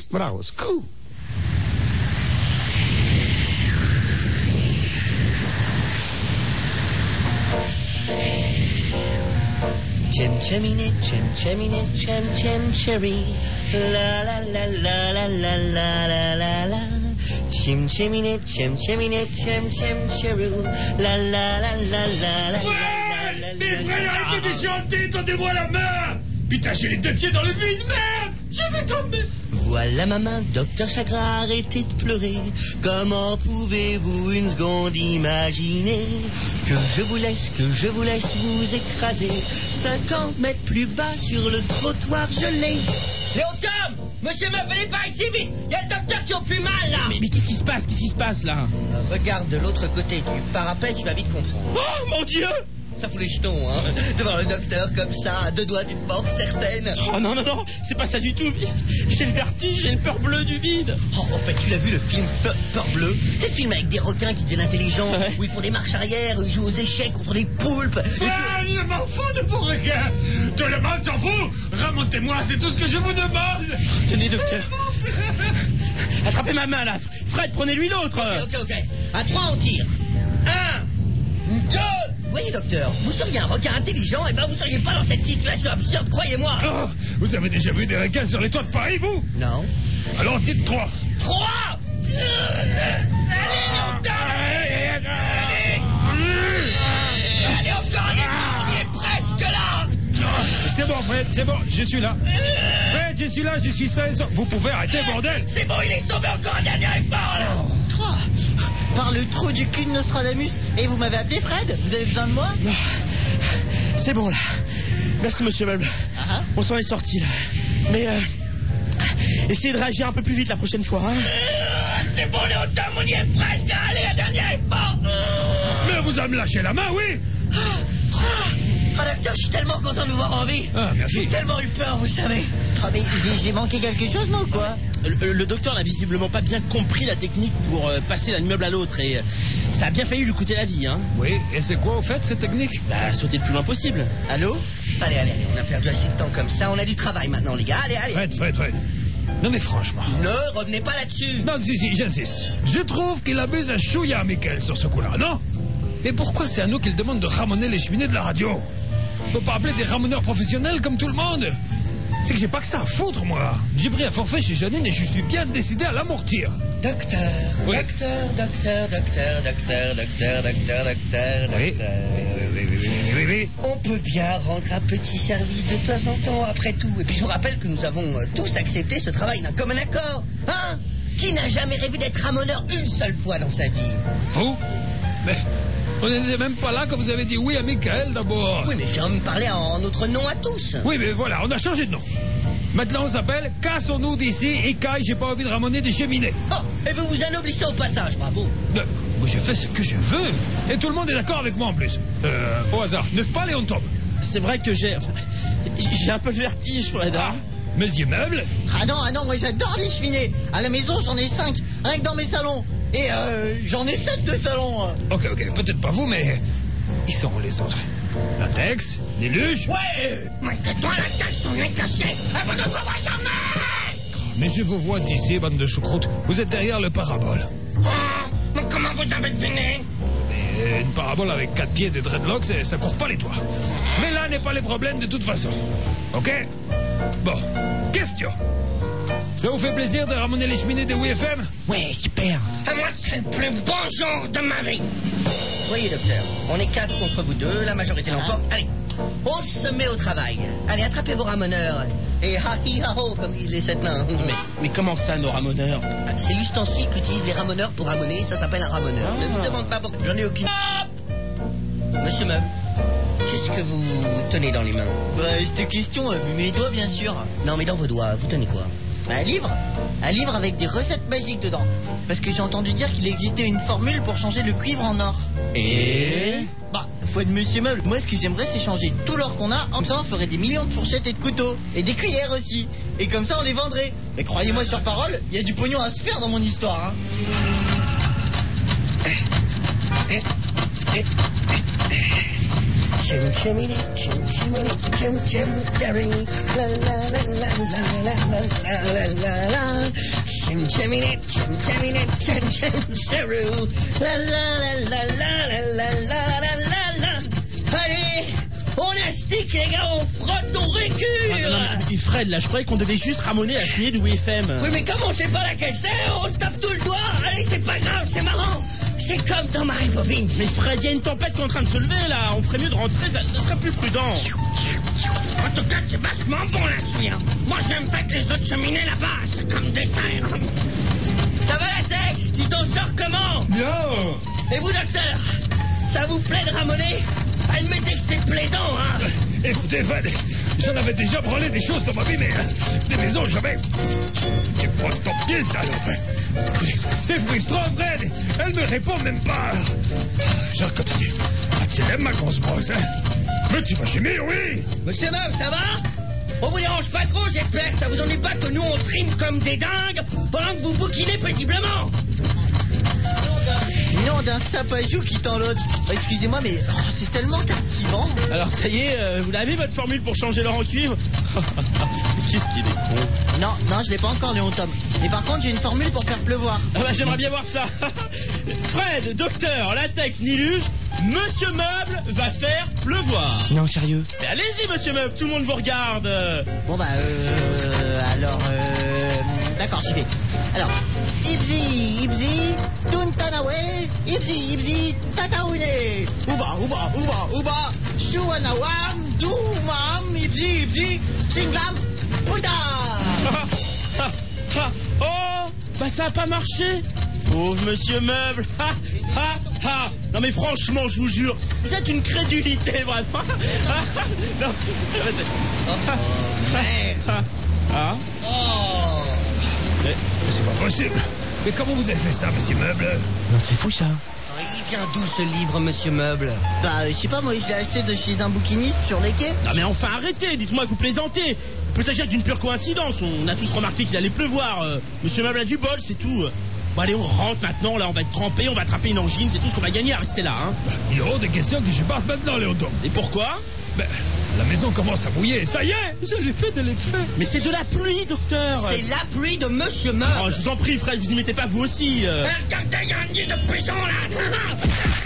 but I was cool. Chim-chiminy, chim-chiminy, chim-chim-cherry. La la la la la la la la la la. Chim-chiminy, chim-chiminy, chim-chim-cherry. La la la la la la. Ouais, mes frères, arrêtez de chanter, tendez-moi la main. Putain, j'ai les deux pieds dans le vide, merde. Je vais tomber. Voilà ma main, docteur Chagrin, arrêtez de pleurer. Comment pouvez-vous une seconde imaginer que je vous laisse vous écraser 50 mètres plus bas sur le trottoir gelé. Léotom, monsieur me venez par ici vite. Il y a le docteur qui a plus mal là. Mais qu'est-ce qui se passe? Qu'est-ce qui se passe là? Regarde de l'autre côté du parapet, tu vas vite comprendre. Oh mon Dieu! Ça fout les jetons, hein, de voir le docteur comme ça, à 2 doigts d'une mort certaine. Oh non, c'est pas ça du tout. J'ai le vertige, j'ai le peur bleu du vide. Oh, en fait, tu l'as vu le film Peur Bleu? C'est le film avec des requins qui deviennent intelligents, ouais. Où ils font des marches arrière, où ils jouent aux échecs contre des poulpes. Je m'en fous de vos requins. Tout le monde s'en fout. Remontez-moi, c'est tout ce que je vous demande. Tenez, docteur. Attrapez ma main là. Fred, prenez-lui l'autre. Ok. À 3, on tire. 1, 2. Vous voyez, docteur, vous seriez un requin intelligent, et ben vous seriez pas dans cette situation absurde, croyez-moi. Oh, vous avez déjà vu des requins sur les toits de Paris, vous? Non. Alors, dites 3. 3. Allez, encore un effort, on y est presque là. C'est bon, Fred, c'est bon, je suis là. Fred, je suis là, je suis 16. Vous pouvez arrêter, bordel. C'est bon, il est tombé encore un dernier effort, là. 3. Par le trou du cul de Nostradamus. Et vous m'avez appelé Fred? Vous avez besoin de moi? Non. C'est bon là. Merci monsieur Meuble. On s'en est sorti là. Mais essayez de réagir un peu plus vite la prochaine fois. Hein. C'est bon, Léotom, on y est presque. Allez, un dernier effort. Mais vous allez me lâcher la main, oui. Ah, docteur, je suis tellement content de vous voir en vie. Ah, merci. J'ai tellement eu peur, vous savez. Ah, mais j'ai manqué quelque chose, moi, ou quoi? Le docteur n'a visiblement pas bien compris la technique pour passer d'un immeuble à l'autre et ça a bien failli lui coûter la vie. Hein. Oui, et c'est quoi au fait cette technique? Bah, sauter le plus loin possible. Allô? Allez, on a perdu assez de temps comme ça. On a du travail maintenant, les gars. Allez. Fred. Non mais franchement. Ne revenez pas là-dessus. Non, si, j'insiste. Je trouve qu'il abuse un chouïa, Michael, sur ce coup-là, non? Mais pourquoi c'est à nous qu'il demande de ramoner les cheminées de la radio? Faut pas appeler des ramoneurs professionnels comme tout le monde. C'est que j'ai pas que ça à foutre, moi. J'ai pris un forfait chez Janine et je suis bien décidé à l'amortir. Docteur. Oui. Oui. On peut bien rendre un petit service de temps en temps, après tout. Et puis je vous rappelle que nous avons tous accepté ce travail d'un commun accord. Hein? Qui n'a jamais rêvé d'être ramoneur une seule fois dans sa vie? Vous? Mais on n'était même pas là quand vous avez dit oui à Michael d'abord. Oui, mais j'ai envie de parler en notre nom à tous. Oui, mais voilà, on a changé de nom. Maintenant on s'appelle Cassons-nous d'ici et Kai, j'ai pas envie de ramoner des cheminées. Oh, et vous vous anoblissez au passage, bravo. Moi, je fais ce que je veux. Et tout le monde est d'accord avec moi en plus. Au hasard, n'est-ce pas, Léon Tom? C'est vrai que j'ai un peu le vertige, Fred. Hein. Mes immeubles? Ah non, moi j'adore les cheminées. À la maison, j'en ai 5, rien que dans mes salons. Et j'en ai 7 de salons. Ok, peut-être pas vous, mais ils sont où les autres? Latex? Niluche? Ouais. Mettez-toi la tête, ton nez cassé. Et vous ne trouverez jamais. Mais je vous vois d'ici, bande de choucroute. Vous êtes derrière le parabole. Oh, mais comment vous avez deviné? Une parabole avec 4 pieds et des dreadlocks, ça court pas les toits. Mais là n'est pas les problèmes de toute façon. Ok? Bon, question. Ça vous fait plaisir de ramener les cheminées de WFM? Ouais, super. Moi, c'est le plus bon jour de ma vie. Voyez, docteur, on est 4 contre vous 2, la majorité l'emporte. Allez, on se met au travail. Allez, attrapez vos ramoneurs. Et ha-hi-ha-ho, comme disent les 7 nains. Mais comment ça, nos ramoneurs? C'est l'ustensile qu'utilisent les ramoneurs pour ramoner, ça s'appelle un ramoneur. Ne me demande pas pourquoi, j'en ai aucune... Hop! Monsieur Meub, qu'est-ce que vous tenez dans les mains? Cette question, mes doigts, bien sûr. Non, mais dans vos doigts, vous tenez quoi? Un livre avec des recettes magiques dedans. Parce que j'ai entendu dire qu'il existait une formule pour changer le cuivre en or. Et foi de Monsieur Meuble, moi ce que j'aimerais c'est changer tout l'or qu'on a. En ça on ferait des millions de fourchettes et de couteaux. Et des cuillères aussi. Et comme ça on les vendrait. Mais croyez-moi sur parole, il y a du pognon à se faire dans mon histoire. Chim chiminy, chim chiminy, chim chim cherry. La la la la la la la la la la la. Chim-chaminette, chim-chaminette, chim-chim-charou. La la la la la la la la la la. Allez, on astique les gars, on frotte, on récure. Non, mais Fred, là, je croyais qu'on devait juste ramoner la cheminée de WFM. Oui, mais comme on sait pas laquelle c'est, on se tape tout le doigt. Allez, c'est pas grave, c'est marrant. C'est comme dans Mary Poppins. Mais Fred, il y a une tempête qui est en train de se lever, là. On ferait mieux de rentrer, ça serait plus prudent. En tout cas, c'est vachement bon là-dessus. Hein. Moi, j'aime pas que les autres cheminées là-bas, c'est comme des serres. Ça va la tête? Tu t'en sors comment? Bien. Et vous, docteur? Ça vous plaît de ramoner? Admettez que c'est plaisant, hein? Écoutez, Fred, j'en avais déjà branlé des choses dans ma vie, mais des maisons, jamais. Tu prends ton pied, salope. Écoutez, c'est frustrant, Fred. Elle me répond même pas. Je continue. Ah, tu aimes ma grosse brosse, hein? Mais tu vas chimer, oui. Monsieur Meuble, ça va? On vous dérange pas trop, j'espère. Ça vous ennuie pas que nous on trime comme des dingues pendant que vous bouquinez paisiblement? Non, d'un sapajou qui tend l'autre. Excusez-moi, mais c'est tellement captivant. Alors, ça y est, vous l'avez, votre formule pour changer l'or en cuivre? Qu'est-ce qu'il est con. Non, je l'ai pas encore, Léon Tom. Mais par contre, j'ai une formule pour faire pleuvoir. Ah bah, j'aimerais bien voir ça. Fred, docteur, latex, niluge, Monsieur Meuble va faire pleuvoir. Non, sérieux. Mais allez-y, Monsieur Meuble, tout le monde vous regarde. Bon bah, alors, d'accord, j'y vais. Alors, Ibzi, Tuntanawe, Ibzi, Tataoune, Uba, Shuanawam, Doumam, Ibzi, Singlam, Puta. Oh, bah ça a pas marché. Pauvre Monsieur Meuble. Non mais franchement, je vous jure, vous êtes une crédulité, vraiment. Non, Merde. Mais c'est pas possible. Mais comment vous avez fait ça, Monsieur Meuble? c'est fou ça. Il vient d'où ce livre, Monsieur Meuble? Bah, je sais pas, moi, je l'ai acheté de chez un bouquiniste sur les quais. Non mais enfin arrêtez, dites-moi que vous plaisantez. Il peut s'agir d'une pure coïncidence. On a tous remarqué qu'il allait pleuvoir. Monsieur Meuble a du bol, c'est tout. Bon allez, on rentre maintenant, là on va être trempé, on va attraper une angine, c'est tout ce qu'on va gagner à rester là, hein. Il est hors de question que je parte maintenant, Léon. Et pourquoi? Ben, la maison commence à mouiller, ça y est, je l'ai fait de l'effet. Mais c'est de la pluie, docteur. C'est la pluie de Monsieur Meuble. Oh, je vous en prie, Fred, vous y mettez pas vous aussi. Regardez, il y a un nid de pigeon là.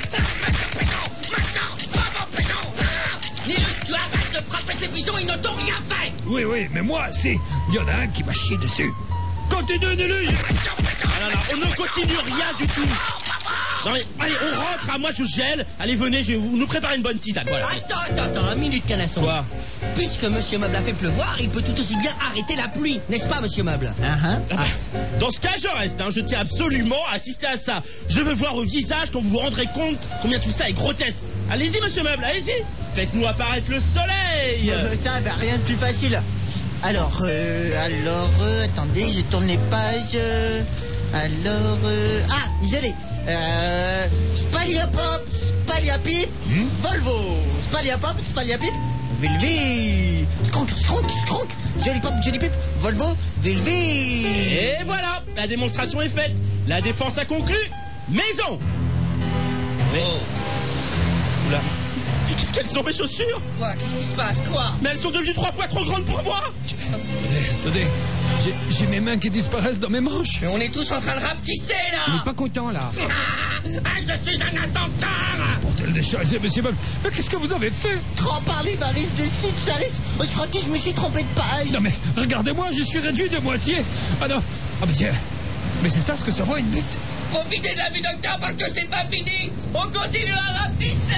Nilus, tu arrêtes de frapper ces pigeons, ils ne t'ont rien fait. Oui, mais moi, si. Il y en a un qui m'a chié dessus. Continue, Nilus. Ah là, on ne continue rien du tout. Non mais, allez, on rentre, moi je gèle. Allez, venez, je vais nous préparer une bonne tisane, voilà. Attends, une minute, canasson. Quoi? Puisque Monsieur Meuble a fait pleuvoir, il peut tout aussi bien arrêter la pluie, n'est-ce pas, Monsieur Meuble? Dans ce cas, je reste, hein. Je tiens absolument à assister à ça. Je veux voir au visage quand vous vous rendrez compte combien tout ça est grotesque. Allez-y, Monsieur Meuble, allez-y. Faites-nous apparaître le soleil. Ça, bah, rien de plus facile. Alors, attendez, je tourne les pages. Je l'ai. Spaliapop, Spaliapip, Volvo. Spaliapop, Spaliapip, Vilvi. Skronk, Jolly Pop, Volvo, Vilvi. Et voilà, la démonstration est faite. La défense a conclu. Maison. Mais... Oula. Mais qu'est-ce qu'elles sont mes chaussures? Quoi? Qu'est-ce qui se passe? Quoi? Mais elles sont devenues 3 fois trop grandes pour moi. Attendez. J'ai mes mains qui disparaissent dans mes manches. Mais on est tous en train de rapetisser là. Il est pas content là. Je suis un attentat. Bordel des chaises, Monsieur Meuble. Mais qu'est-ce que vous avez fait? Trop parlé, Varis de Sid Charis. Je crois que je me suis trompé de page. Non mais, regardez-moi, je suis réduit de moitié. Ah non. Ah bah tiens. Mais c'est ça ce que ça vaut une bite. Profitez de la vue, docteur, parce que c'est pas fini. On continue à rapetisser.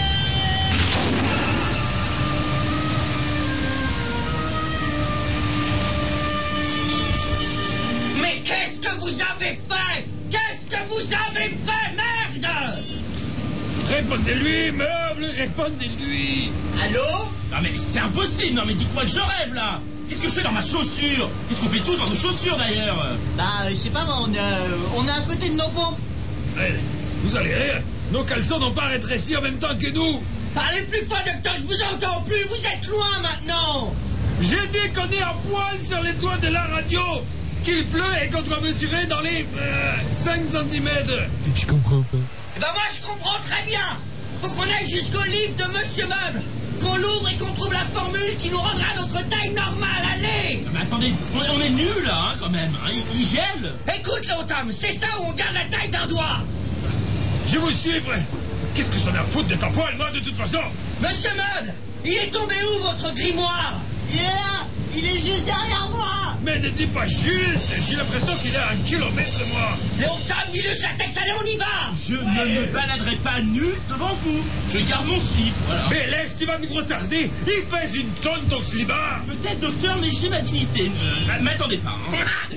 Mais qu'est-ce que vous avez fait? Qu'est-ce que vous avez fait, merde? Répondez-lui, Meuble, répondez-lui. Allô? Non mais c'est impossible. Non mais dites-moi que je rêve là. Qu'est-ce que je fais dans ma chaussure? Qu'est-ce qu'on fait tous dans nos chaussures d'ailleurs? Bah, je sais pas, on est à côté de nos pompes. Allez, vous allez rire. Nos caleçons n'ont pas rétréci en même temps que nous. Parlez plus fort, docteur, je vous entends plus. Vous êtes loin maintenant. J'ai dit qu'on est à poil sur les toits de la radio, qu'il pleut et qu'on doit mesurer dans les 5 cm. Je comprends pas. Eh ben moi, je comprends très bien. Faut qu'on aille jusqu'au livre de Monsieur Meuble, qu'on l'ouvre et qu'on trouve la formule qui nous rendra notre taille normale. Allez! Allez! Mais attendez, on est nuls là, hein, quand même. Hein, il gèle. Écoute, Léotam, c'est ça où on garde la taille d'un doigt! Je vous suivrai. Qu'est-ce que j'en ai à foutre de ta poêle, moi, de toute façon? Monsieur Meuble, il est tombé où votre grimoire? Il est là. Il est juste derrière moi. Mais ne dis pas juste. J'ai l'impression qu'il est à 1 kilomètre de moi. Léotam, dis-le latex, allez, on y va! Je ne me baladerai pas nu devant vous. Je garde mon slip, voilà. Mais laisse, tu vas nous retarder. Il pèse 1 tonne, ton slibard. Peut-être, docteur, mais j'ai ma dignité. M'attendez pas. Hein.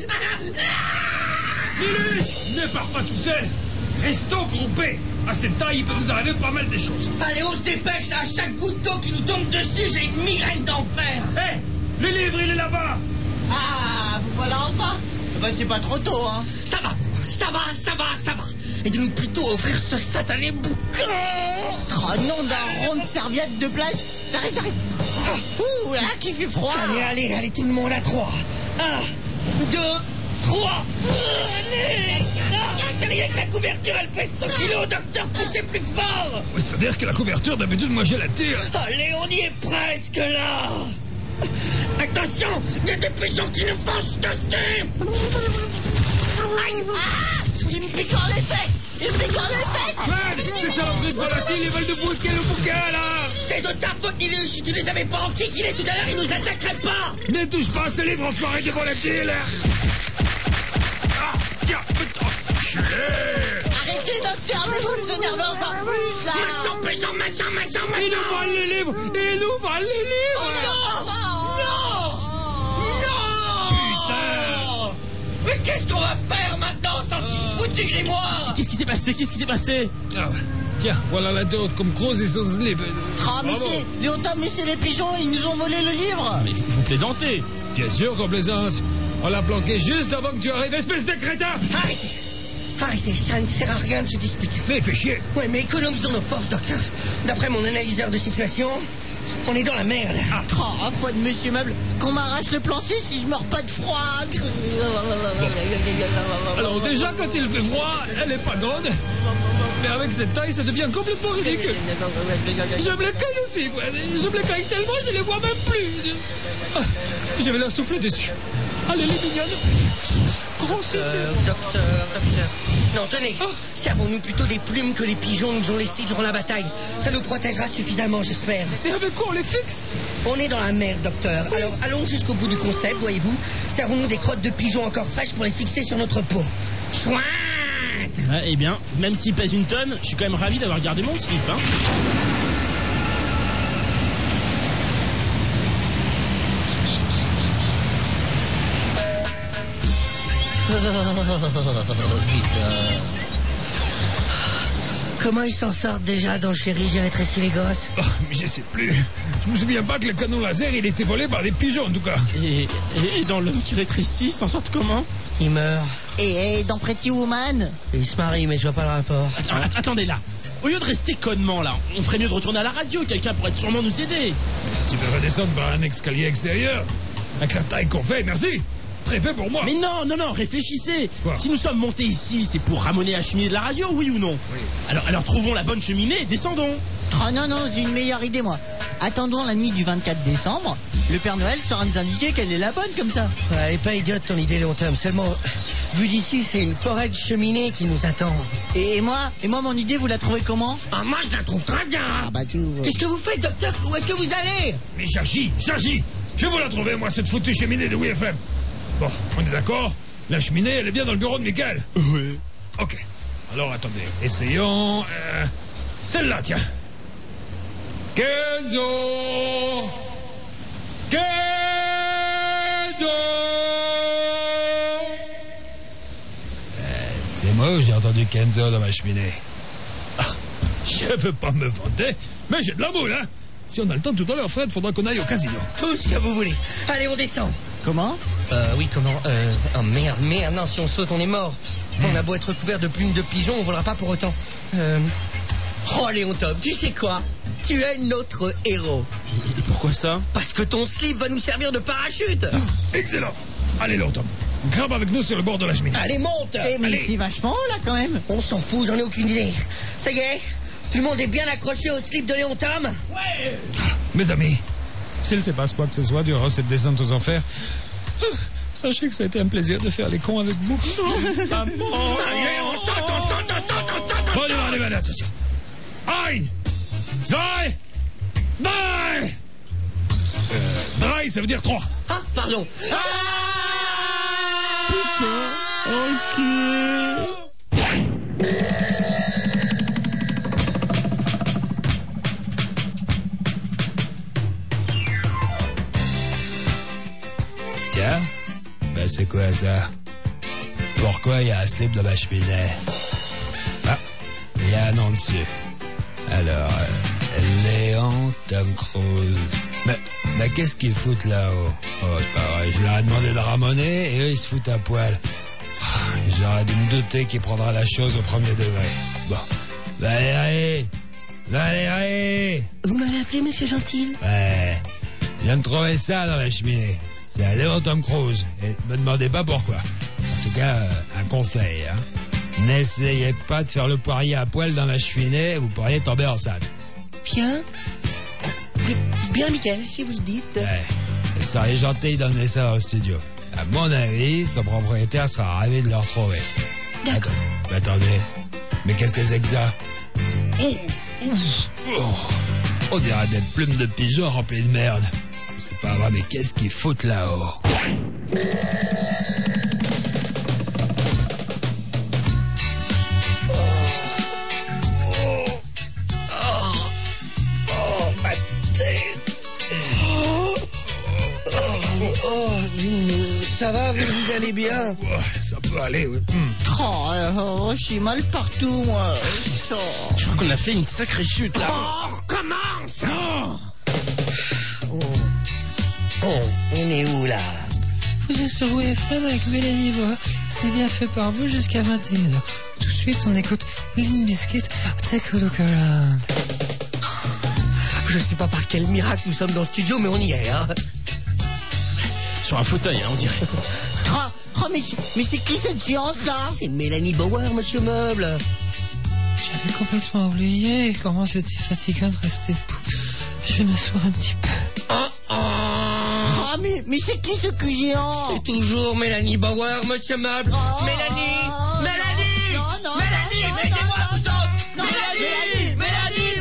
Lilus, ne pars pas tout seul. Restons groupés. À cette taille, il peut nous arriver pas mal de choses. Allez, on se dépêche, là, à chaque goutte d'eau qui nous tombe dessus, j'ai une migraine d'enfer! Hé, le livre, il est là-bas. Ah, vous voilà enfin. Bah, c'est pas trop tôt, hein. Ça va, ça va. Aidez-nous plutôt à ouvrir ce satané bouquin! Oh non, d'un rond de serviette de plage. J'arrive. Ouh, là, qui fait froid. Allez, tout le monde à 3. 1, 2, 3. Allez! Rien que la couverture, elle pèse 100 kilos, docteur, poussez plus fort! C'est-à-dire que la couverture, d'habitude, moi, je la tire. Allez, on y est presque là! Attention, il y a des pigeons qui nous foncent dessus! Aïe! Il me pique dans les fesses. Man, ces saloperies de volatiles, ils veulent nous bouquer le bouquin, là. C'est de ta faute, Nilus! Si tu les avais pas enquiquinés tout à l'heure, ils nous attaqueraient pas! Ne touche pas à ce livre, enfoiré de volatiles. Ah, tiens, putain, Arrêtez, docteur, mais vous nous énervez encore plus, là. Méchant! il nous vole les livres. Oh non. Putain. Mais qu'est-ce qu'on va faire maintenant sans ce foutu grimoire? Qu'est-ce qui s'est passé? Ah, tiens, voilà la dot comme Croze et son slip. Ah, mais Bravo. c'est... Léotam, mais c'est les pigeons, ils nous ont volé le livre. Mais vous plaisantez. Bien sûr qu'on plaisante. On l'a planqué juste avant que tu arrives, espèce de crétin. Arrêtez, ça ne sert à rien de se disputer. Mais fais chier. Ouais, mais économisons nos forces, docteur. D'après mon analyseur de situation, on est dans la merde. Oh, foi de Monsieur Meuble, qu'on m'arrache le plancher si je meurs pas de froid. Alors déjà, quand il fait froid, elle est pas grande. Mais avec cette taille, ça devient complètement ridicule. Je me les caille aussi, frère. Je me les caille tellement, je les vois même plus. Ah, je vais leur souffler dessus. Allez, les mignonnes. Grossissez. Docteur. Non, tenez. Servons-nous plutôt des plumes que les pigeons nous ont laissées durant la bataille. Ça nous protégera suffisamment, j'espère. Et avec quoi on les fixe? On est dans la merde, docteur. Alors, allons jusqu'au bout du concept, voyez-vous. Servons-nous des crottes de pigeons encore fraîches pour les fixer sur notre peau. Chouin! Ah, eh bien, même s'il pèse 1 tonne, je suis quand même ravi d'avoir gardé mon slip. Hein. Comment ils s'en sortent déjà dans le chéri, j'ai rétréci les gosses? Oh, mais je sais plus. Je me souviens pas que le canon laser, il était volé par des pigeons, en tout cas. Et dans l'homme qui rétrécit, s'en sortent comment? Il meurt. Et dans Pretty Woman? Il se marie, mais je vois pas le rapport. Attendez là. Au lieu de rester connement là, on ferait mieux de retourner à la radio. Quelqu'un pourrait sûrement nous aider. Tu peux redescendre par un escalier extérieur. Avec la taille qu'on fait, merci. Très peu pour moi. Mais non, réfléchissez. Quoi? Si nous sommes montés ici, c'est pour ramener la cheminée de la radio, oui ou non? Oui. Alors trouvons la bonne cheminée et descendons. Oh non, j'ai une meilleure idée, moi. Attendons la nuit du 24 décembre. Le Père Noël saura nous indiquer quelle est la bonne, comme ça. Ouais, elle est pas idiote ton idée, Léotam. Seulement, vu d'ici, c'est une forêt de cheminées qui nous attend. Et moi, mon idée, vous la trouvez comment? Ah, moi, je la trouve très bien. Ah bah tu... Qu'est-ce que vous faites, docteur? Où est-ce que vous allez? Mais j'agis. Je vais vous la trouver, moi, cette foutue cheminée de WFM. Bon, on est d'accord? La cheminée, elle est bien dans le bureau de Michael. Oui. Ok. Alors, attendez. Essayons... celle-là, tiens. Kenzo! C'est moi, j'ai entendu Kenzo dans ma cheminée. Ah, je veux pas me vanter, mais j'ai de la boule, hein. Si on a le temps tout à l'heure, Fred, faudra qu'on aille au casino. Tout ce que vous voulez. Allez, on descend. Comment? Oui, comment? Oh merde, non, si on saute, on est mort. On a beau être couvert de plumes de pigeons, on volera pas pour autant. Oh, Léontop, tu sais quoi? Tu es notre héros. Et pourquoi ça? Parce que ton slip va nous servir de parachute. Excellent. Allez, Léon Tom. Grimpe avec nous sur le bord de la cheminée. Allez, monte. Eh, mais Allez. c'est vachement haut, là, quand même. On s'en fout, j'en ai aucune idée. Ça y est? Tout le monde est bien accroché au slip de Léon Tom? Mes amis, s'il se passe quoi que ce soit durant cette descente aux enfers, Sachez que ça a été un plaisir de faire les cons avec vous. Maman. On saute. Bon, allez, attention. Aïe. Zoi. Dai. Dry, ça veut dire 3. Ah, pardon. Tiens, ben c'est quoi ça? Pourquoi il y a un slip de ma cheminée? Ah, il y a un nom dessus. Alors, Léon Tom Cruise. Mais qu'est-ce qu'ils foutent là-haut? Oh, c'est pas vrai, je leur ai demandé de ramoner et eux ils se foutent à poil. J'aurais dû me douter qu'il prendra la chose au premier degré. Bon, Valérie! Vous m'avez appelé, monsieur Gentil? Ouais, je viens de trouver ça dans la cheminée. C'est un Léon Tom Cruise. Et me demandez pas pourquoi. En tout cas, un conseil, hein. N'essayez pas de faire le poirier à poil dans la cheminée, vous pourriez tomber enceinte. Bien, Michael, si vous le dites. Ouais, il serait gentil d'emmener ça au studio. À mon avis, son propriétaire sera ravi de le retrouver. D'accord. Attendez, mais qu'est-ce que c'est que ça? On dirait des plumes de pigeon remplies de merde. C'est pas vrai, mais qu'est-ce qu'ils foutent là-haut? Ma tête. Ça va, vous allez bien? Ouais, ça peut aller, oui. Je suis mal partout, moi. Je crois qu'on a fait une sacrée chute là. On recommence. On est où là? Vous êtes sur WFM avec Mélanie Bois. C'est bien fait par vous jusqu'à 21h. Tout de suite, on écoute Limp Bizkit, Take a Look Around. Je sais pas par quel miracle nous sommes dans le studio, mais on y est, hein. Sur un fauteuil, hein, on dirait. Mais c'est qui cette géante là? C'est Mélanie Bauer, monsieur Meuble. J'avais complètement oublié comment c'était fatigant de rester debout. Je vais m'asseoir un petit peu. Mais c'est qui ce cul géant? C'est toujours Mélanie Bauer, monsieur Meuble. Mélanie, aidez-moi vous autres. Mélanie,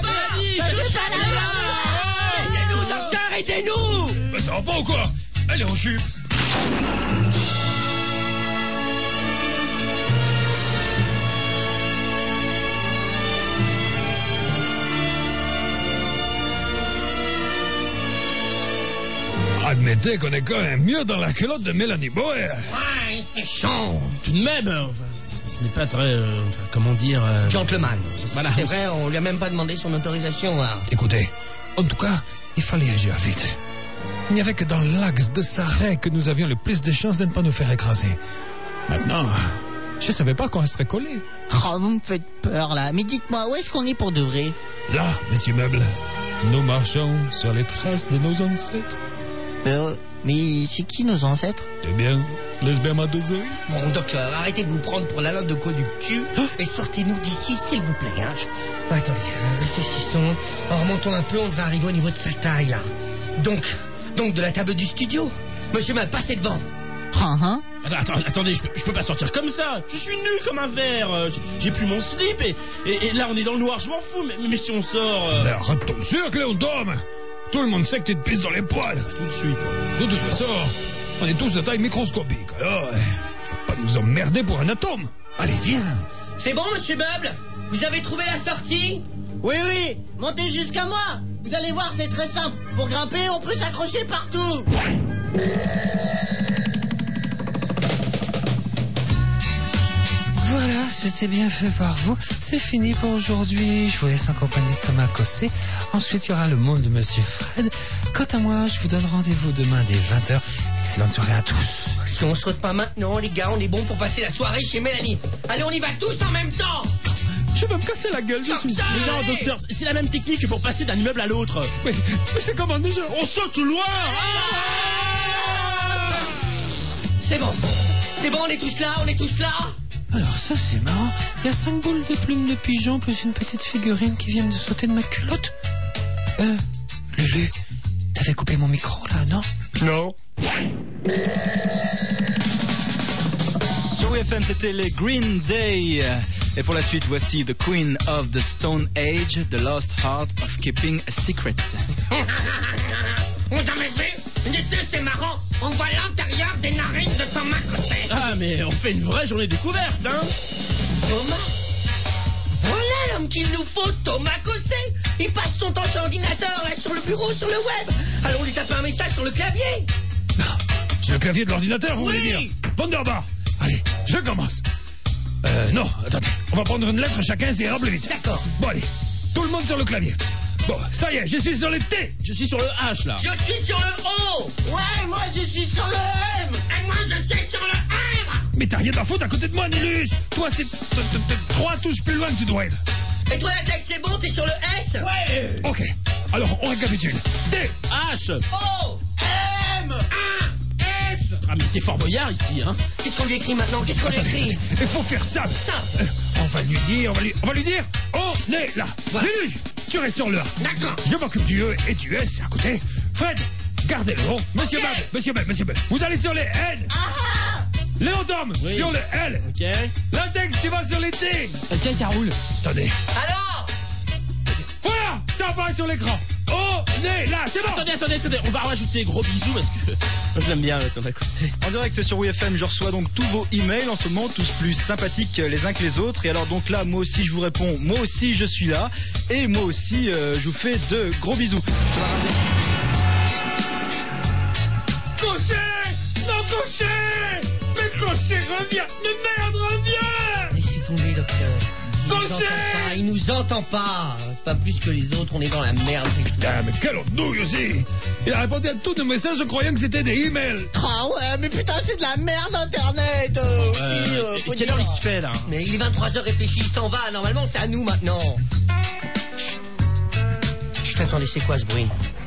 aidez-nous, docteur, aidez-nous. Mais ça va pas ou quoi? Allez, on chute. Admettez qu'on est quand même mieux dans la culotte de Mélanie Bauer. Ouais, il fait chaud. Tout de même, ce n'est pas très, comment dire... Gentleman. Voilà. C'est vrai, on lui a même pas demandé son autorisation. Hein. Écoutez, en tout cas, il fallait agir vite. Il n'y avait que dans l'axe de Sarray que nous avions le plus de chances de ne pas nous faire écraser. Maintenant, je savais pas qu'on resterait collés. Vous me faites peur là. Mais dites-moi, où est-ce qu'on est pour de vrai? Là, monsieur Meuble, nous marchons sur les traces de nos ancêtres. Mais c'est qui nos ancêtres? Eh bien, les spermatozoïdes. Bon, docteur, arrêtez de vous prendre pour la langue de quoi du cul et sortez-nous d'ici, s'il vous plaît. Hein. Attendez, réfléchissons. Remontons un peu, on devrait arriver au niveau de sa taille, là. Donc de la table du studio. Monsieur m'a passé devant. Attendez, je peux pas sortir comme ça. Je suis nu comme un verre. J'ai plus mon slip et là on est dans le noir. Je m'en fous. Mais si on sort. Mais arrête ton cirque, Léon Tom. Tout le monde sait que tu te pisses dans les poils. Tout de suite. De toute façon, on est tous de taille microscopique. Alors, tu vas pas nous emmerder pour un atome. Allez, viens. C'est bon, monsieur Meuble? Vous avez trouvé la sortie? Oui, montez jusqu'à moi. Vous allez voir, c'est très simple. Pour grimper, on peut s'accrocher partout. Voilà, c'était bien fait par vous. C'est fini pour aujourd'hui. Je vous laisse en compagnie de Thomas Cosset. Ensuite, il y aura le monde de Monsieur Fred. Quant à moi, je vous donne rendez-vous demain dès 20h. Excellente soirée à tous. Si on se saute pas maintenant, les gars, on est bon pour passer la soirée chez Mélanie. Allez, on y va tous en même temps. Je vais me casser la gueule, je suis sûr. Mais non, docteur, c'est la même technique pour passer d'un immeuble à l'autre. Mais c'est comment déjà? On saute tout loin. C'est bon, on est tous là. Alors ça, c'est marrant. Il y a 5 boules de plumes de pigeon plus une petite figurine qui viennent de sauter de ma culotte. Lulu, t'avais coupé mon micro là, non? Non. Sur WFM, c'était les Green Day. Et pour la suite, voici The Queen of the Stone Age, The Lost Art of Keeping a Secret. Vous avez vu? Dites-le, c'est marrant. On voit l'intérieur des narines de Thomas Cosset. Ah, mais on fait une vraie journée découverte, hein. Thomas? Voilà l'homme qu'il nous faut, Thomas Cosset. Il passe son temps sur l'ordinateur, là, sur le bureau, sur le web. Allons lui taper un message sur le clavier. C'est le clavier de l'ordinateur, vous voulez dire? Wunderbar. Allez, je commence. Non, attendez. On va prendre une lettre chacun, ça ira plus vite. D'accord. Bon, allez. Tout le monde sur le clavier. Bon, ça y est, je suis sur le T. Je suis sur le H, là. Je suis sur le O. Ouais, moi je suis sur le M. Et moi, je suis sur le R. Mais t'as rien à foutre à côté de moi, Nilus. Toi, c'est 3 touches plus loin que tu dois être. Et toi, la texte, c'est bon, t'es sur le S. Ouais. Ok. Alors, on récapitule. T. H. O. M. S. Ah, mais c'est Fort Boyard, ici, hein. Qu'est-ce qu'on lui écrit maintenant? Qu'est-ce qu'on lui Attendez, écrit? il faut faire ça. On va lui dire, on va lui dire, on est là. Ouais. Nilus, tu restes sur le A. D'accord. Je m'occupe du E et du S à côté. Fred, gardez le rond. Monsieur Bell, vous allez sur les N. Ah. Léon Tom, Oui. sur le L. Ok. L'index, tu vas sur les T. Quelqu'un qui roule. Attendez. Alors? Voilà, ça apparaît sur l'écran. On est là, c'est bon. Attendez. On va rajouter gros bisous parce que moi, je l'aime bien, Thomas Cosset. En direct sur WFM, je reçois donc tous vos emails en ce moment, tous plus sympathiques les uns que les autres. Et alors donc là, moi aussi je vous réponds, moi aussi je suis là. Et moi aussi je vous fais de gros bisous. Cochet. Non, Cochet. Mais Cochet, reviens. Mais merde, reviens. Laissez tomber, docteur. Cochet. Il nous entend pas. Pas plus que les autres, on est dans la merde. Putain, mais quelle andouille aussi. Il a répondu à tous nos messages en croyant que c'était des emails. Ah ouais, mais putain, c'est de la merde, Internet. Aussi, faut Quelle dire. heure il se fait, là? Mais il est 23h, réfléchi, il s'en va. Normalement, c'est à nous maintenant. Chut, attendez, c'est quoi ce bruit?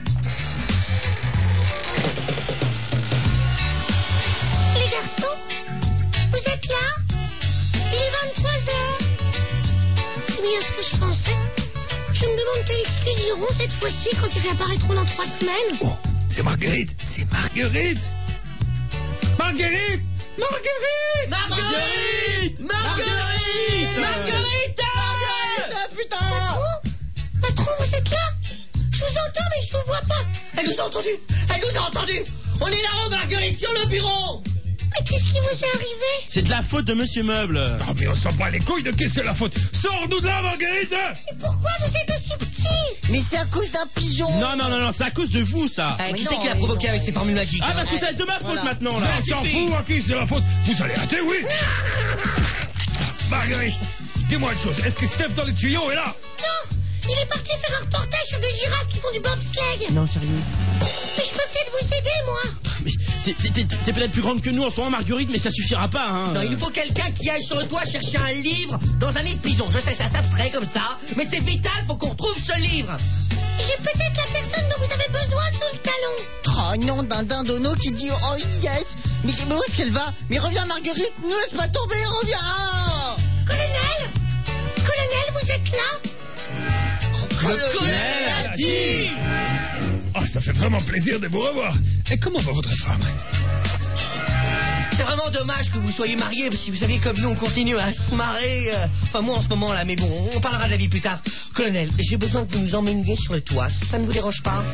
Les garçons, vous êtes là? Il est 23h. C'est bien ce que je pensais. Je me demande quelle excuse ils auront cette fois-ci quand ils réapparaîtront dans 3 semaines. Oh, c'est Marguerite. C'est Marguerite. Marguerite. Marguerite. Marguerite. Marguerite. Marguerite. Putain. Patron, vous êtes là? Je vous entends, mais je vous vois pas. Elle nous a entendus. Elle nous a entendus. On est là-haut, Marguerite, sur le bureau. Mais qu'est-ce qui vous est arrivé? C'est de la faute de Monsieur Meuble. Oh, mais on s'en bat les couilles de qui c'est la faute. Sors-nous de là, Marguerite. Mais pourquoi vous êtes aussi petit? Mais c'est à cause d'un pigeon. Non, c'est à cause de vous, ça. Qui c'est qui l'a provoqué avec ses formules magiques? Ah, parce que ça va être de ma faute maintenant, là. On s'en fout, à qui c'est la faute. Vous allez arrêter, oui. Marguerite, dis-moi une chose. Est-ce que Steph dans les tuyaux est là? Non, il est parti faire un reportage sur des girafes qui font du bobsleigh. Non, sérieux. Mais je peux peut-être vous aider, moi. Mais t'es peut-être plus grande que nous en ce moment, Marguerite, mais ça suffira pas, hein. Non, il nous faut quelqu'un qui aille sur le toit chercher un livre dans un nid de pigeon. Je sais, ça s'abstrait comme ça, mais c'est vital, faut qu'on retrouve ce livre. J'ai peut-être la personne dont vous avez besoin sous le talon. Oh non, d'un dindono qui dit oh yes. Mais où est-ce qu'elle va? Mais reviens, Marguerite, ne laisse pas tomber, reviens. Colonel, vous êtes là? Le colonel a dit. Oh, ça fait vraiment plaisir de vous revoir. Et comment va votre femme? C'est vraiment dommage que vous soyez mariés, parce que vous savez, comme nous, on continue à se marrer. Enfin, moi en ce moment là, mais bon, on parlera de la vie plus tard. Colonel, j'ai besoin que vous nous emmeniez sur le toit. Ça ne vous dérange pas?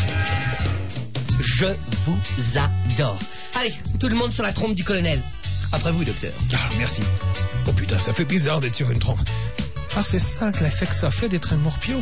Je vous adore. Allez, tout le monde sur la trompe du colonel. Après vous, docteur. Ah, merci. Oh putain, ça fait bizarre d'être sur une trompe. Ah, c'est ça que l'effet que ça fait d'être un morpion.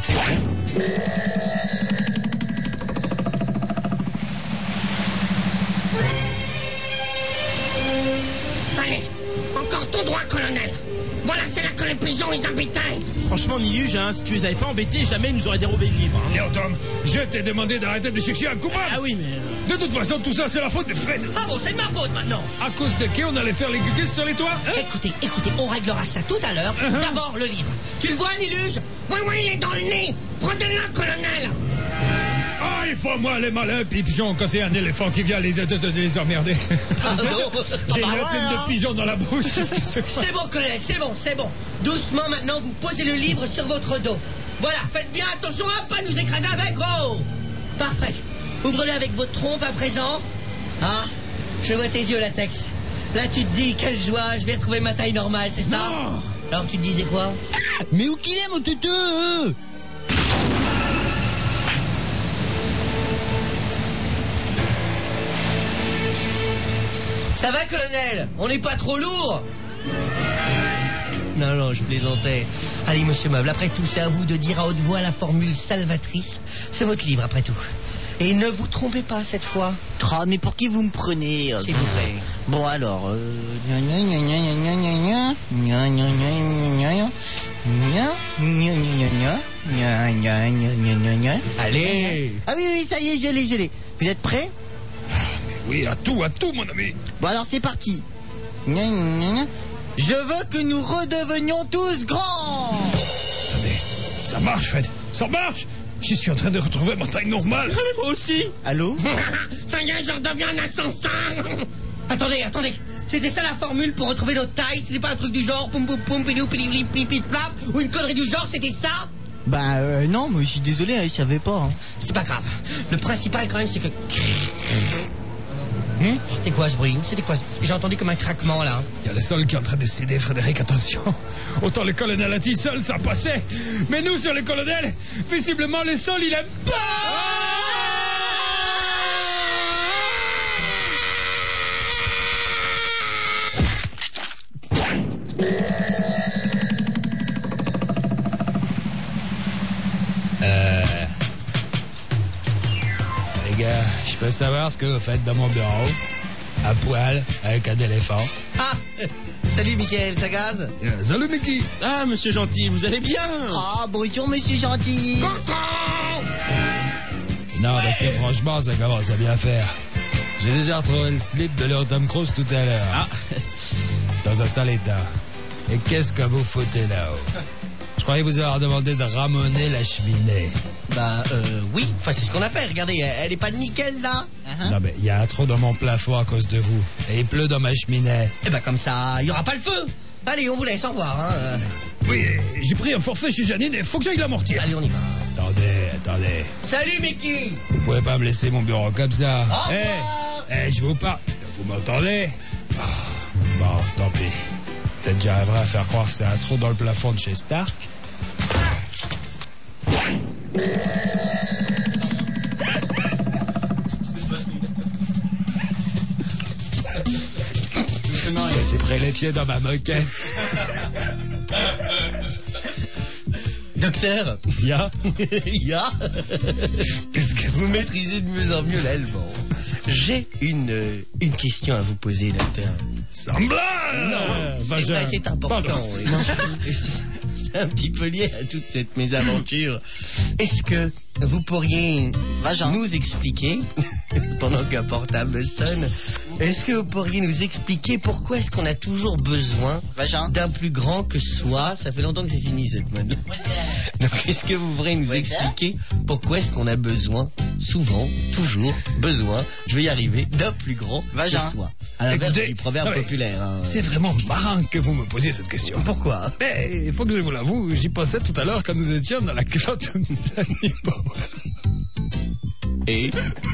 Allez, encore tout droit, colonel. Voilà, c'est là que les pigeons, ils habitaient. Franchement, Niluge, hein, si tu les avais pas embêtés, jamais ils nous auraient dérobé le livre. Hein. Léon Tom, je t'ai demandé d'arrêter de chercher un coupable. Ah oui, mais... De toute façon, tout ça, c'est la faute de Fred. Ah bon, c'est de ma faute maintenant. À cause de qui on allait faire les gugus sur les toits, hein? Écoutez, on réglera ça tout à l'heure. D'abord, le livre. Tu le vois, Niluge? Oui, il est dans le nez. Prenez-le, colonel. Ah, il faut moi les malins pigeons quand c'est un éléphant qui vient les emmerder. Pardon. J'ai une racine de pigeon dans la bouche. Qu'est-ce que c'est? C'est bon, colonel, c'est bon. Doucement, maintenant, vous posez le livre sur votre dos. Voilà, faites bien attention à pas nous écraser avec, gros. Parfait. Ouvrez-le avec votre trompe à présent. Ah, je vois tes yeux, latex. Là, tu te dis, quelle joie, je vais retrouver ma taille normale, c'est ça? Non. Alors, tu te disais quoi? Mais où qu'il est, mon toutou? Ça va, colonel? On n'est pas trop lourd? Non, je plaisantais. Allez, monsieur Meuble, après tout, c'est à vous de dire à haute voix la formule salvatrice. C'est votre livre, après tout. Et ne vous trompez pas cette fois. Ah, mais pour qui vous me prenez? S'il vous plaît. Bon, alors... Allez. Ah oui, ça y est, je l'ai. Vous êtes prêts? Oui, à tout, mon ami. Bon, alors c'est parti. Je veux que nous redevenions tous grands. Attendez, ça marche, Fred. Ça marche. Je suis en train de retrouver ma taille normale. Mais moi aussi. Allô? Ça y est, je redeviens un ascenseur. Attendez. C'était ça la formule pour retrouver notre taille? C'était pas un truc du genre poum poum poum pidou pidou pipis plaf ou une connerie du genre, c'était ça? Bah non, mais je suis désolé, je savais pas. Hein. C'est pas grave. Le principal quand même, c'est que... C'était quoi ce bruit? J'ai entendu comme un craquement là. Il y a le sol qui est en train de céder, Frédéric, attention. Autant le colonel a dit seul, ça passait. Mais nous, sur le colonel, visiblement, le sol, il aime pas. Les gars, je peux savoir ce que vous faites dans mon bureau? À poil, avec un éléphant. Ah, salut Mickaël, ça gaze? Salut Mickey. Ah, monsieur gentil, vous allez bien? Ah, bonjour, monsieur gentil. Non, parce que franchement, ça commence à bien faire. J'ai déjà retrouvé le slip de Léon Tom Cruise tout à l'heure. Ah. Dans un sale état. Et qu'est-ce que vous foutez là-haut? Je croyais vous avoir demandé de ramoner la cheminée. Bah, oui. Enfin, c'est ce qu'on a fait. Regardez, elle est pas nickel, là. Non, mais il y a un trou dans mon plafond à cause de vous. Et il pleut dans ma cheminée. Eh ben, comme ça, il y aura pas le feu. Allez, on vous laisse. Au revoir, hein. Oui, j'ai pris un forfait chez Janine et faut que j'aille l'amortir. Allez, on y va. Attendez. Salut, Mickey. Vous pouvez pas me laisser mon bureau comme ça. Au revoir. Je vous parle. Vous m'entendez? Bon, tant pis. Peut-être j'arriverai à faire croire que c'est un trou dans le plafond de chez Stark. J'ai pris les pieds dans ma moquette. Docteur. Ya. Qu'est-ce que Vous maîtrisez de mieux en mieux l'allemand. J'ai une question à vous poser, docteur. Semblable. C'est vrai, c'est important. C'est un petit peu lié à toute cette mésaventure. Est-ce que vous pourriez nous expliquer, pendant qu'un portable sonne, est-ce que vous pourriez nous expliquer pourquoi est-ce qu'on a toujours besoin d'un plus grand que soi? Ça fait longtemps que c'est fini cette mode. Donc est-ce que vous pourriez nous expliquer pourquoi est-ce qu'on a besoin, souvent, toujours besoin, je vais y arriver, d'un plus grand que soi? À l'inverse du proverbe populaire. Hein. C'est vraiment marrant que vous me posiez cette question. Pourquoi? Ben, il faut que je vous l'avoue, j'y pensais tout à l'heure quand nous étions dans la culotte de Mélanie Bauer. Et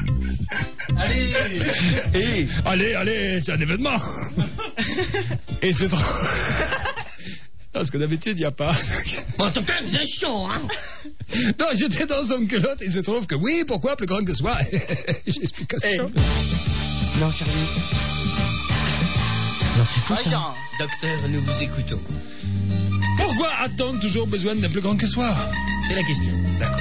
Allez, c'est un événement. Et c'est trop... Parce que d'habitude, il n'y a pas... En tout cas, c'est chaud, hein. Non, j'étais dans son culotte et il se trouve que oui, pourquoi plus grande que soi? J'explication. Non, Charlie. Non, c'est fou, ça. Docteur, nous vous écoutons. Pourquoi a-t-on toujours besoin d'un plus grand que soi? C'est la question. D'accord.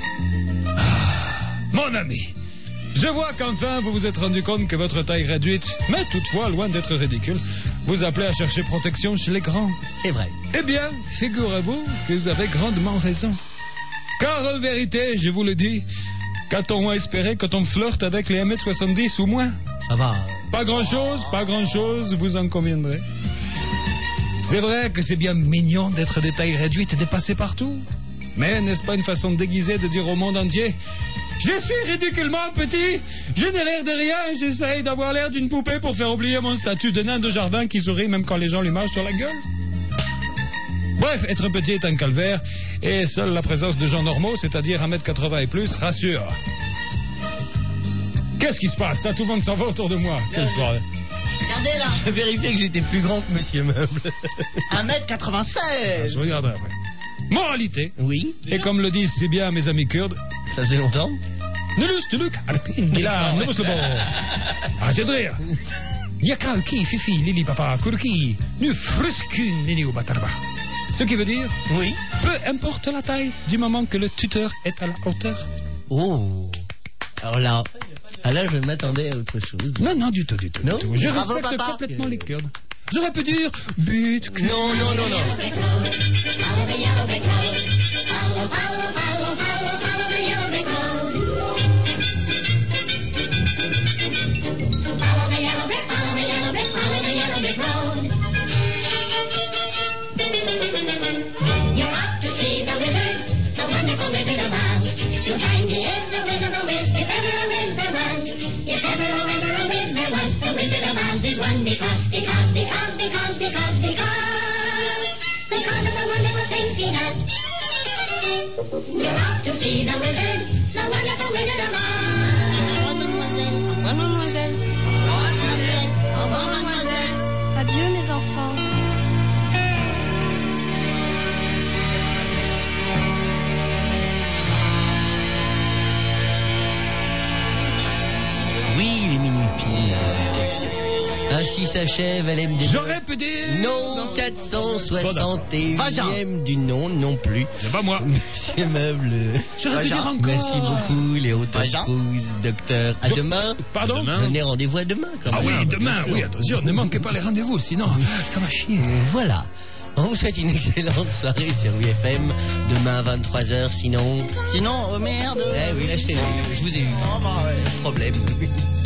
Mon ami, je vois qu'enfin vous vous êtes rendu compte que votre taille réduite, mais toutefois loin d'être ridicule, vous appelez à chercher protection chez les grands. C'est vrai. Eh bien, figurez-vous que vous avez grandement raison. Car en vérité, je vous le dis, qu'a-t-on à espérer quand on flirte avec les 1m70 ou moins? Ça va. Pas grand-chose, vous en conviendrez. C'est vrai que c'est bien mignon d'être de taille réduite et de passer partout. Mais n'est-ce pas une façon déguisée de dire au monde entier: je suis ridiculement petit, je n'ai l'air de rien, j'essaye d'avoir l'air d'une poupée pour faire oublier mon statut de nain de jardin qui sourit même quand les gens lui marchent sur la gueule? Bref, être petit est un calvaire, et seule la présence de gens normaux, c'est-à-dire 1m80 et plus, rassure. Qu'est-ce qui se passe? Là, tout le monde s'en va autour de moi. Quel bordel. Regardez là. Je vérifiais que j'étais plus grand que Monsieur Meuble. 1m96. Je regarderai après. Moralité. Oui, Et comme le disent si bien mes amis kurdes, ça faisait longtemps. Nulus tuluk alpin dila nubus lebo. Arrêtez de rire. Yaka uki fifi lili papa kurki nu fruskun nini batarba. Ce qui veut dire, Oui. peu importe la taille, du moment que le tuteur est à la hauteur. Oh. Alors là, je m'attendais à autre chose. Non, du tout. Non, du tout. Je bravo, respecte papa. complètement les Kurdes. J'aurais pu dire bite, cul. Non. Adieu mes enfants. Oui, les minuit pile. Ainsi s'achève LMD. J'aurais pu dire. Non, 461e du nom non plus. C'est pas moi. Monsieur Meuble. J'aurais pu dire encore. Merci beaucoup, Léo Cruz, docteur. À demain. Pardon? Donnez rendez-vous à demain, quand Ah même. oui, demain, oui, attention, ne manquez pas les rendez-vous, sinon ça va chier. Voilà. On vous souhaite une excellente soirée sur UFM. Demain, 23h, sinon. Sinon, oh merde. Eh oui, là, je vous ai eu. Oh, bah ouais. Problème.